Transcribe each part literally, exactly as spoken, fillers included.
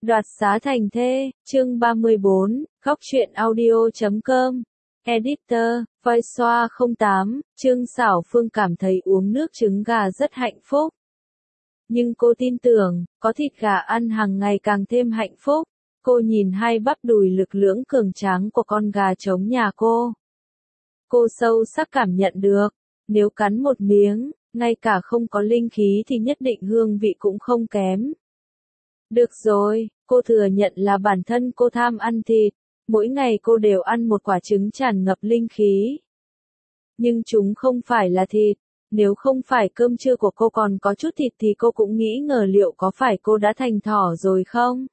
Đoạt xá thành thê, chương ba mươi bốn, góc truyện audio chấm com. Editor, Voi Xoa không tám, Trương Xảo Phương cảm thấy uống nước trứng gà rất hạnh phúc. Nhưng cô tin tưởng, có thịt gà ăn hàng ngày càng thêm hạnh phúc. Cô nhìn hai bắp đùi lực lưỡng cường tráng của con gà trống nhà cô. Cô sâu sắc cảm nhận được, nếu cắn một miếng, ngay cả không có linh khí thì nhất định hương vị cũng không kém. Được rồi, cô thừa nhận là bản thân cô tham ăn thịt, mỗi ngày cô đều ăn một quả trứng tràn ngập linh khí. Nhưng chúng không phải là thịt, nếu không phải cơm trưa của cô còn có chút thịt thì cô cũng nghĩ ngờ liệu có phải cô đã thành thỏ rồi không?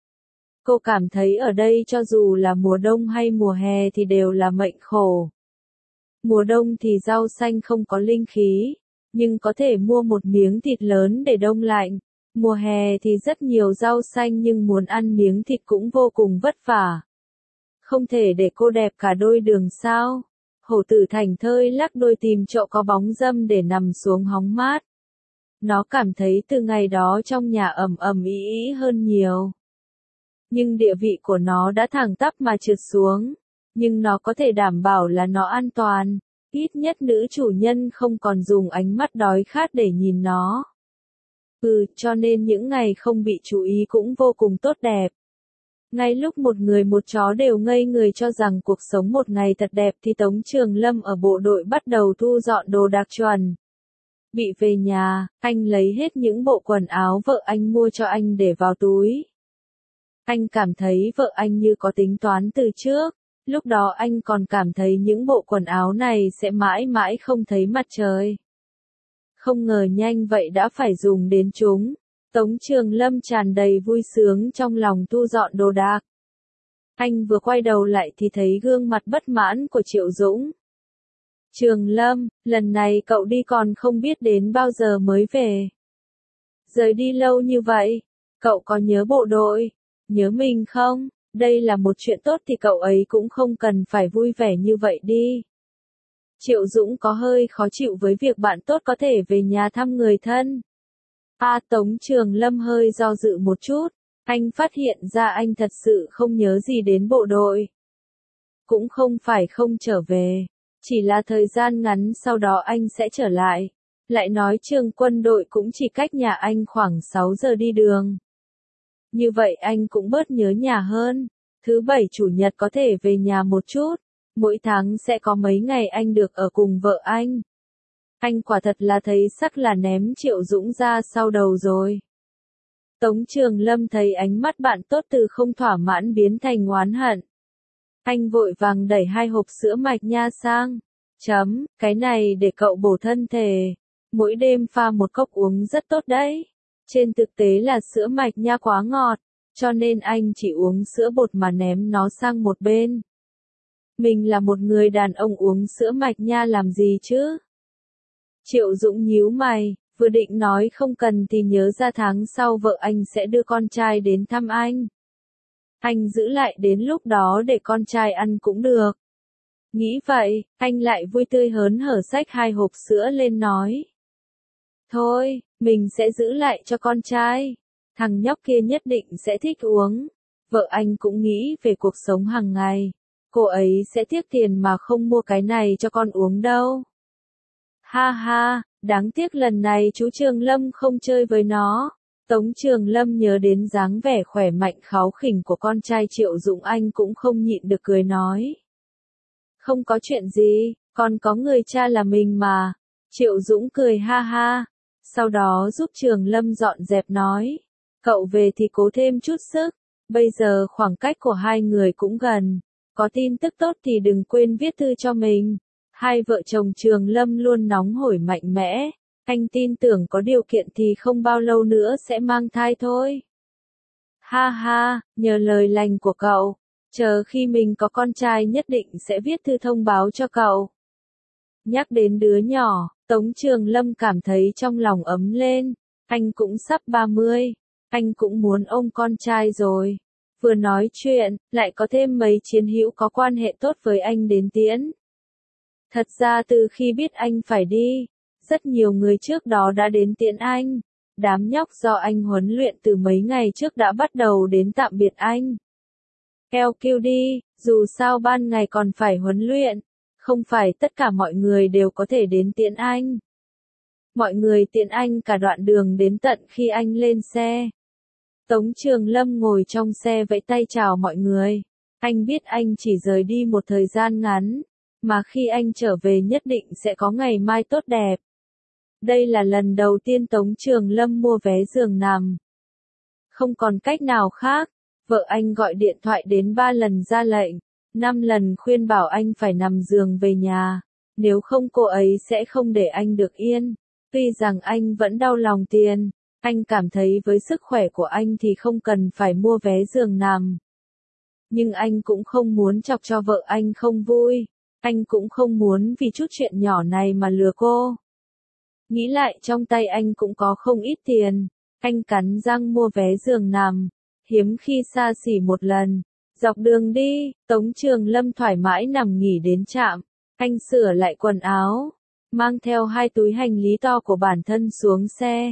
Cô cảm thấy ở đây cho dù là mùa đông hay mùa hè thì đều là mệnh khổ. Mùa đông thì rau xanh không có linh khí, nhưng có thể mua một miếng thịt lớn để đông lạnh. Mùa hè thì rất nhiều rau xanh nhưng muốn ăn miếng thịt cũng vô cùng vất vả. Không thể để cô đẹp cả đôi đường sao. Hổ tử thành thơi lắc đôi tìm chỗ có bóng râm để nằm xuống hóng mát. Nó cảm thấy từ ngày đó trong nhà ầm ầm ĩ ĩ hơn nhiều. Nhưng địa vị của nó đã thẳng tắp mà trượt xuống. Nhưng nó có thể đảm bảo là nó an toàn. Ít nhất nữ chủ nhân không còn dùng ánh mắt đói khát để nhìn nó. Ừ, cho nên những ngày không bị chú ý cũng vô cùng tốt đẹp. Ngay lúc một người một chó đều ngây người cho rằng cuộc sống một ngày thật đẹp thì Tống Trường Lâm ở bộ đội bắt đầu thu dọn đồ đạc chuẩn. Bị về nhà, anh lấy hết những bộ quần áo vợ anh mua cho anh để vào túi. Anh cảm thấy vợ anh như có tính toán từ trước, lúc đó anh còn cảm thấy những bộ quần áo này sẽ mãi mãi không thấy mặt trời. Không ngờ nhanh vậy đã phải dùng đến chúng. Tống Trường Lâm tràn đầy vui sướng trong lòng thu dọn đồ đạc. Anh vừa quay đầu lại thì thấy gương mặt bất mãn của Triệu Dũng. Trường Lâm, lần này cậu đi còn không biết đến bao giờ mới về. Rời đi lâu như vậy, cậu có nhớ bộ đội, nhớ mình không? Đây là một chuyện tốt thì cậu ấy cũng không cần phải vui vẻ như vậy đi. Triệu Dũng có hơi khó chịu với việc bạn tốt có thể về nhà thăm người thân. À, Tống Trường Lâm hơi do dự một chút, anh phát hiện ra anh thật sự không nhớ gì đến bộ đội. Cũng không phải không trở về, chỉ là thời gian ngắn sau đó anh sẽ trở lại. Lại nói trường quân đội cũng chỉ cách nhà anh khoảng sáu giờ đi đường. Như vậy anh cũng bớt nhớ nhà hơn. Thứ bảy chủ nhật có thể về nhà một chút. Mỗi tháng sẽ có mấy ngày anh được ở cùng vợ anh. Anh quả thật là thấy sắc là ném Triệu Dũng ra sau đầu rồi. Tống Trường Lâm thấy ánh mắt bạn tốt từ không thỏa mãn biến thành oán hận. Anh vội vàng đẩy hai hộp sữa mạch nha sang. Chấm, cái này để cậu bổ thân thể. Mỗi đêm pha một cốc uống rất tốt đấy. Trên thực tế là sữa mạch nha quá ngọt, cho nên anh chỉ uống sữa bột mà ném nó sang một bên. Mình là một người đàn ông uống sữa mạch nha làm gì chứ? Triệu Dũng nhíu mày, vừa định nói không cần thì nhớ ra tháng sau vợ anh sẽ đưa con trai đến thăm anh. Anh giữ lại đến lúc đó để con trai ăn cũng được. Nghĩ vậy, anh lại vui tươi hớn hở xách hai hộp sữa lên nói. Thôi, mình sẽ giữ lại cho con trai. Thằng nhóc kia nhất định sẽ thích uống. Vợ anh cũng nghĩ về cuộc sống hàng ngày. Cô ấy sẽ tiếc tiền mà không mua cái này cho con uống đâu. Ha ha, đáng tiếc lần này chú Trường Lâm không chơi với nó. Tống Trường Lâm nhớ đến dáng vẻ khỏe mạnh kháu khỉnh của con trai Triệu Dũng anh cũng không nhịn được cười nói. Không có chuyện gì, còn có người cha là mình mà. Triệu Dũng cười ha ha, sau đó giúp Trường Lâm dọn dẹp nói. Cậu về thì cố thêm chút sức, bây giờ khoảng cách của hai người cũng gần. Có tin tức tốt thì đừng quên viết thư cho mình. Hai vợ chồng Trường Lâm luôn nóng hổi mạnh mẽ. Anh tin tưởng có điều kiện thì không bao lâu nữa sẽ mang thai thôi. Ha ha, nhờ lời lành của cậu. Chờ khi mình có con trai nhất định sẽ viết thư thông báo cho cậu. Nhắc đến đứa nhỏ, Tống Trường Lâm cảm thấy trong lòng ấm lên. Anh cũng sắp ba mươi. Anh cũng muốn ôm con trai rồi. Vừa nói chuyện, lại có thêm mấy chiến hữu có quan hệ tốt với anh đến tiễn. Thật ra từ khi biết anh phải đi, rất nhiều người trước đó đã đến tiễn anh. Đám nhóc do anh huấn luyện từ mấy ngày trước đã bắt đầu đến tạm biệt anh. Eo kêu đi, dù sao ban ngày còn phải huấn luyện, không phải tất cả mọi người đều có thể đến tiễn anh. Mọi người tiễn anh cả đoạn đường đến tận khi anh lên xe. Tống Trường Lâm ngồi trong xe vẫy tay chào mọi người. Anh biết anh chỉ rời đi một thời gian ngắn, mà khi anh trở về nhất định sẽ có ngày mai tốt đẹp. Đây là lần đầu tiên Tống Trường Lâm mua vé giường nằm. Không còn cách nào khác, vợ anh gọi điện thoại đến ba lần ra lệnh, năm lần khuyên bảo anh phải nằm giường về nhà, nếu không cô ấy sẽ không để anh được yên. Tuy rằng anh vẫn đau lòng tiền, anh cảm thấy với sức khỏe của anh thì không cần phải mua vé giường nằm. Nhưng anh cũng không muốn chọc cho vợ anh không vui, anh cũng không muốn vì chút chuyện nhỏ này mà lừa cô. Nghĩ lại trong tay anh cũng có không ít tiền, anh cắn răng mua vé giường nằm, hiếm khi xa xỉ một lần. Dọc đường đi, Tống Trường Lâm thoải mái nằm nghỉ đến trạm, anh sửa lại quần áo, mang theo hai túi hành lý to của bản thân xuống xe.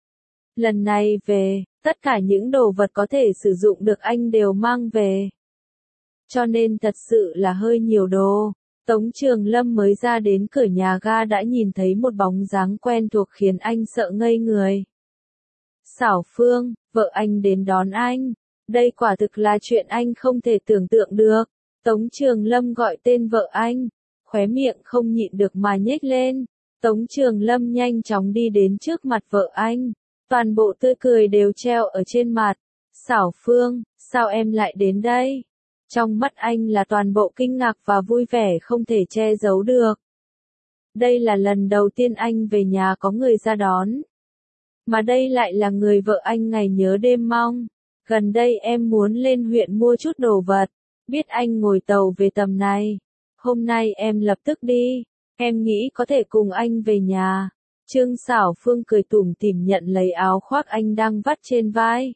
Lần này về, tất cả những đồ vật có thể sử dụng được anh đều mang về. Cho nên thật sự là hơi nhiều đồ. Tống Trường Lâm mới ra đến cửa nhà ga đã nhìn thấy một bóng dáng quen thuộc khiến anh sợ ngây người. Xảo Phương, vợ anh đến đón anh. Đây quả thực là chuyện anh không thể tưởng tượng được. Tống Trường Lâm gọi tên vợ anh, khóe miệng không nhịn được mà nhếch lên. Tống Trường Lâm nhanh chóng đi đến trước mặt vợ anh, toàn bộ tươi cười đều treo ở trên mặt. Xảo Phương, sao em lại đến đây? Trong mắt anh là toàn bộ kinh ngạc và vui vẻ không thể che giấu được. Đây là lần đầu tiên anh về nhà có người ra đón. Mà đây lại là người vợ anh ngày nhớ đêm mong. Gần đây em muốn lên huyện mua chút đồ vật, biết anh ngồi tàu về tầm này. Hôm nay em lập tức đi, em nghĩ có thể cùng anh về nhà. Trương Xảo Phương cười tủm tỉm nhận lấy áo khoác anh đang vắt trên vai.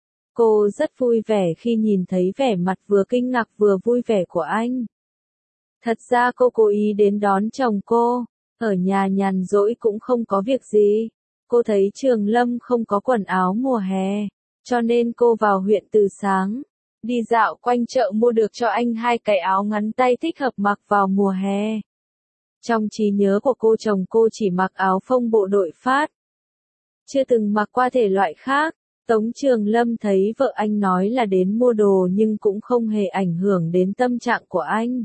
Cô rất vui vẻ khi nhìn thấy vẻ mặt vừa kinh ngạc vừa vui vẻ của anh. Thật ra cô cố ý đến đón chồng cô, ở nhà nhàn rỗi cũng không có việc gì. Cô thấy Trường Lâm không có quần áo mùa hè, cho nên cô vào huyện từ sáng, đi dạo quanh chợ mua được cho anh hai cái áo ngắn tay thích hợp mặc vào mùa hè. Trong trí nhớ của cô, chồng cô chỉ mặc áo phông bộ đội Pháp, chưa từng mặc qua thể loại khác. Tống Trường Lâm thấy vợ anh nói là đến mua đồ nhưng cũng không hề ảnh hưởng đến tâm trạng của anh.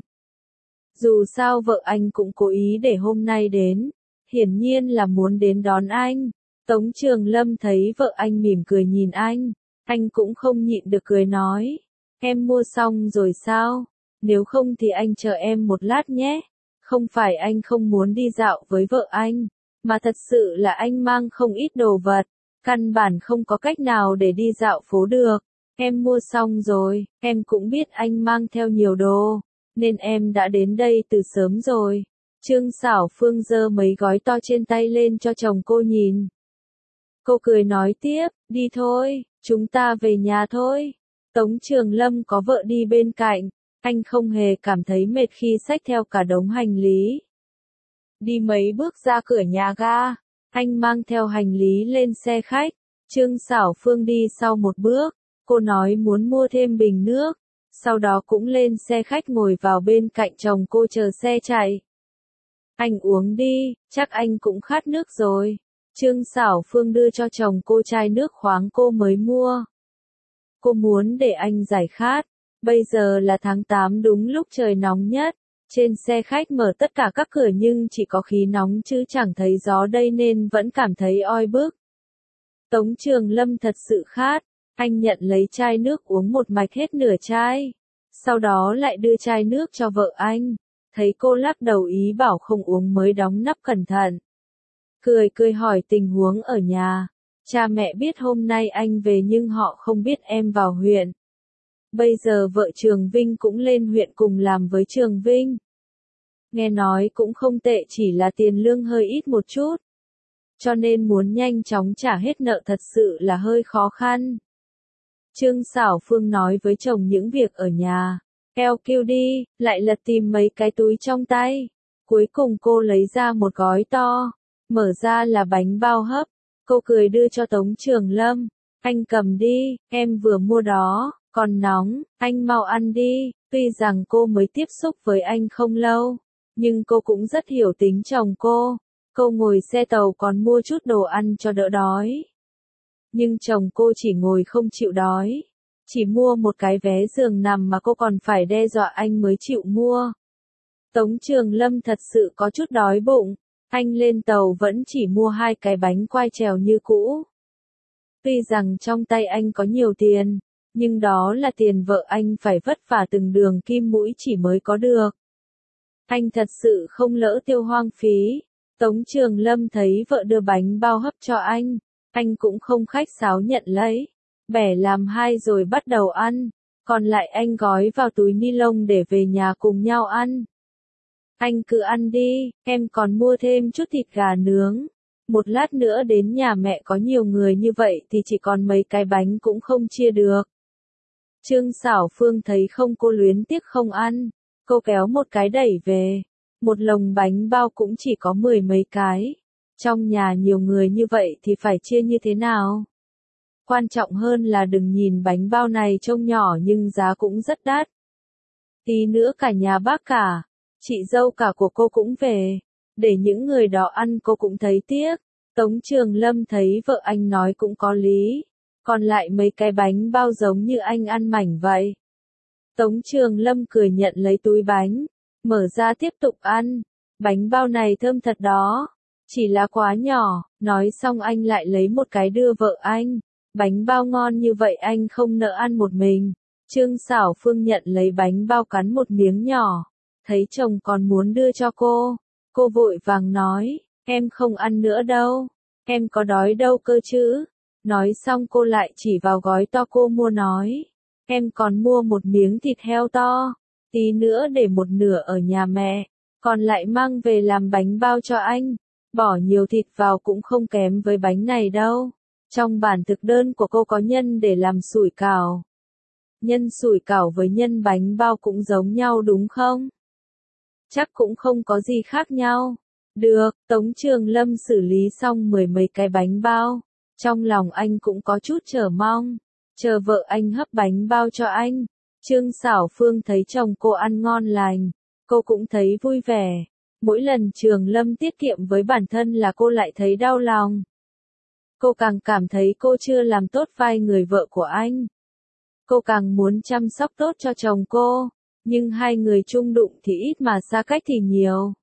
Dù sao vợ anh cũng cố ý để hôm nay đến, hiển nhiên là muốn đến đón anh. Tống Trường Lâm thấy vợ anh mỉm cười nhìn anh, anh cũng không nhịn được cười nói, em mua xong rồi sao? Nếu không thì anh chờ em một lát nhé. Không phải anh không muốn đi dạo với vợ anh, mà thật sự là anh mang không ít đồ vật, căn bản không có cách nào để đi dạo phố được. Em mua xong rồi, em cũng biết anh mang theo nhiều đồ, nên em đã đến đây từ sớm rồi. Trương Xảo Phương giơ mấy gói to trên tay lên cho chồng cô nhìn. Cô cười nói tiếp, đi thôi, chúng ta về nhà thôi. Tống Trường Lâm có vợ đi bên cạnh, anh không hề cảm thấy mệt khi xách theo cả đống hành lý. Đi mấy bước ra cửa nhà ga, anh mang theo hành lý lên xe khách. Trương Xảo Phương đi sau một bước, cô nói muốn mua thêm bình nước, sau đó cũng lên xe khách ngồi vào bên cạnh chồng cô chờ xe chạy. Anh uống đi, chắc anh cũng khát nước rồi. Trương Xảo Phương đưa cho chồng cô chai nước khoáng cô mới mua. Cô muốn để anh giải khát. Bây giờ là tháng tám đúng lúc trời nóng nhất. Trên xe khách mở tất cả các cửa nhưng chỉ có khí nóng chứ chẳng thấy gió đây nên vẫn cảm thấy oi bức. Tống Trường Lâm thật sự khát. Anh nhận lấy chai nước uống một mạch hết nửa chai. Sau đó lại đưa chai nước cho vợ anh. Thấy cô lắc đầu ý bảo không uống mới đóng nắp cẩn thận. Cười cười hỏi tình huống ở nhà. Cha mẹ biết hôm nay anh về nhưng họ không biết em vào huyện. Bây giờ vợ Trường Vinh cũng lên huyện cùng làm với Trường Vinh. Nghe nói cũng không tệ, chỉ là tiền lương hơi ít một chút. Cho nên muốn nhanh chóng trả hết nợ thật sự là hơi khó khăn. Trương Xảo Phương nói với chồng những việc ở nhà. Eo kêu đi, lại lật tìm mấy cái túi trong tay. Cuối cùng cô lấy ra một gói to. Mở ra là bánh bao hấp. Cô cười đưa cho Tống Trường Lâm. Anh cầm đi, em vừa mua đó, còn nóng, anh mau ăn đi. Tuy rằng cô mới tiếp xúc với anh không lâu, nhưng cô cũng rất hiểu tính chồng cô. Cô ngồi xe tàu còn mua chút đồ ăn cho đỡ đói. Nhưng chồng cô chỉ ngồi không chịu đói. Chỉ mua một cái vé giường nằm mà cô còn phải đe dọa anh mới chịu mua. Tống Trường Lâm thật sự có chút đói bụng. Anh lên tàu vẫn chỉ mua hai cái bánh quai trèo như cũ. Tuy rằng trong tay anh có nhiều tiền, nhưng đó là tiền vợ anh phải vất vả từng đường kim mũi chỉ mới có được. Anh thật sự không lỡ tiêu hoang phí. Tống Trường Lâm thấy vợ đưa bánh bao hấp cho anh, anh cũng không khách sáo nhận lấy, bẻ làm hai rồi bắt đầu ăn, còn lại anh gói vào túi ni lông để về nhà cùng nhau ăn. Anh cứ ăn đi, em còn mua thêm chút thịt gà nướng. Một lát nữa đến nhà mẹ có nhiều người như vậy thì chỉ còn mấy cái bánh cũng không chia được. Trương Xảo Phương thấy không cô luyến tiếc không ăn, cô kéo một cái đẩy về. Một lồng bánh bao cũng chỉ có mười mấy cái. Trong nhà nhiều người như vậy thì phải chia như thế nào? Quan trọng hơn là đừng nhìn bánh bao này trông nhỏ nhưng giá cũng rất đắt. Tí nữa cả nhà bác cả, chị dâu cả của cô cũng về. Để những người đó ăn cô cũng thấy tiếc. Tống Trường Lâm thấy vợ anh nói cũng có lý. Còn lại mấy cái bánh bao giống như anh ăn mảnh vậy. Tống Trường Lâm cười nhận lấy túi bánh. Mở ra tiếp tục ăn. Bánh bao này thơm thật đó. Chỉ là quá nhỏ. Nói xong anh lại lấy một cái đưa vợ anh. Bánh bao ngon như vậy anh không nỡ ăn một mình. Trương Xảo Phương nhận lấy bánh bao cắn một miếng nhỏ. Thấy chồng còn muốn đưa cho cô. Cô vội vàng nói. Em không ăn nữa đâu. Em có đói đâu cơ chứ. Nói xong cô lại chỉ vào gói to cô mua nói. Em còn mua một miếng thịt heo to. Tí nữa để một nửa ở nhà mẹ. Còn lại mang về làm bánh bao cho anh. Bỏ nhiều thịt vào cũng không kém với bánh này đâu. Trong bản thực đơn của cô có nhân để làm sủi cảo. Nhân sủi cảo với nhân bánh bao cũng giống nhau đúng không? Chắc cũng không có gì khác nhau. Được, Tống Trường Lâm xử lý xong mười mấy cái bánh bao. Trong lòng anh cũng có chút chờ mong. Chờ vợ anh hấp bánh bao cho anh. Trương Xảo Phương thấy chồng cô ăn ngon lành. Cô cũng thấy vui vẻ. Mỗi lần Trường Lâm tiết kiệm với bản thân là cô lại thấy đau lòng. Cô càng cảm thấy cô chưa làm tốt vai người vợ của anh. Cô càng muốn chăm sóc tốt cho chồng cô. Nhưng hai người chung đụng thì ít mà xa cách thì nhiều.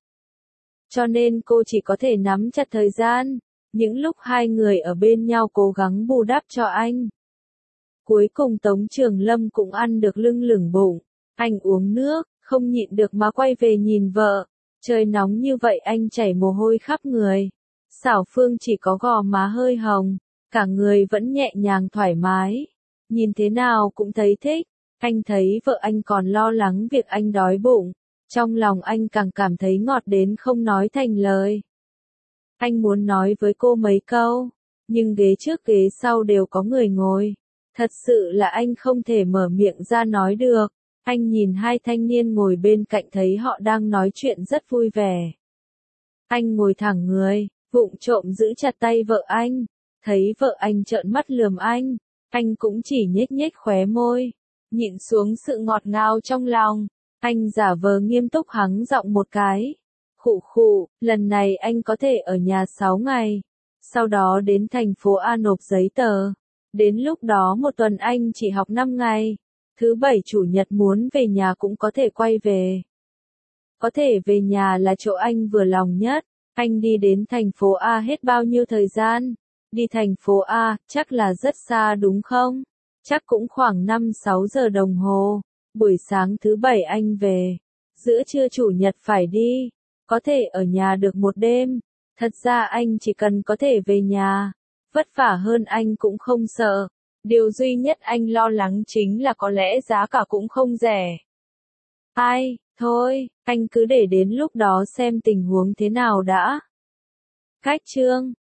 Cho nên cô chỉ có thể nắm chặt thời gian. Những lúc hai người ở bên nhau cố gắng bù đắp cho anh. Cuối cùng Tống Trường Lâm cũng ăn được lưng lửng bụng. Anh uống nước, không nhịn được mà quay về nhìn vợ. Trời nóng như vậy anh chảy mồ hôi khắp người. Xảo Phương chỉ có gò má hơi hồng. Cả người vẫn nhẹ nhàng thoải mái. Nhìn thế nào cũng thấy thích. Anh thấy vợ anh còn lo lắng việc anh đói bụng. Trong lòng anh càng cảm thấy ngọt đến không nói thành lời. Anh muốn nói với cô mấy câu. Nhưng ghế trước ghế sau đều có người ngồi. Thật sự là anh không thể mở miệng ra nói được. Anh nhìn hai thanh niên ngồi bên cạnh thấy họ đang nói chuyện rất vui vẻ. Anh ngồi thẳng người, vụng trộm giữ chặt tay vợ anh. Thấy vợ anh trợn mắt lườm anh. Anh cũng chỉ nhếch nhếch khóe môi. Nhịn xuống sự ngọt ngào trong lòng. Anh giả vờ nghiêm túc hắng giọng một cái. Khụ khụ, lần này anh có thể ở nhà sáu ngày. Sau đó đến thành phố A nộp giấy tờ. Đến lúc đó một tuần anh chỉ học năm ngày. Thứ bảy chủ nhật muốn về nhà cũng có thể quay về. Có thể về nhà là chỗ anh vừa lòng nhất. Anh đi đến thành phố A hết bao nhiêu thời gian? Đi thành phố A, chắc là rất xa đúng không? Chắc cũng khoảng năm sáu giờ đồng hồ. Buổi sáng thứ bảy anh về. Giữa trưa chủ nhật phải đi. Có thể ở nhà được một đêm. Thật ra anh chỉ cần có thể về nhà. Vất vả hơn anh cũng không sợ. Điều duy nhất anh lo lắng chính là có lẽ giá cả cũng không rẻ. Ai, thôi, anh cứ để đến lúc đó xem tình huống thế nào đã. Cách chương